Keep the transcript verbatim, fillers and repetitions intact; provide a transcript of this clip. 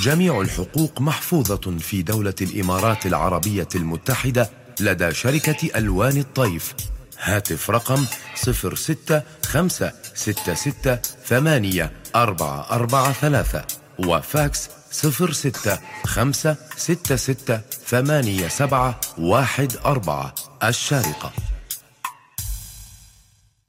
جميع الحقوق محفوظة في دولة الإمارات العربية المتحدة لدى شركة ألوان الطيف. هاتف رقم صفر ستة خمسة ستة ستة ثمانية أربعة أربعة ثلاثة وفاكس صفر ستة خمسة ستة ستة ثمانية سبعة واحد أربعة. الشارقة.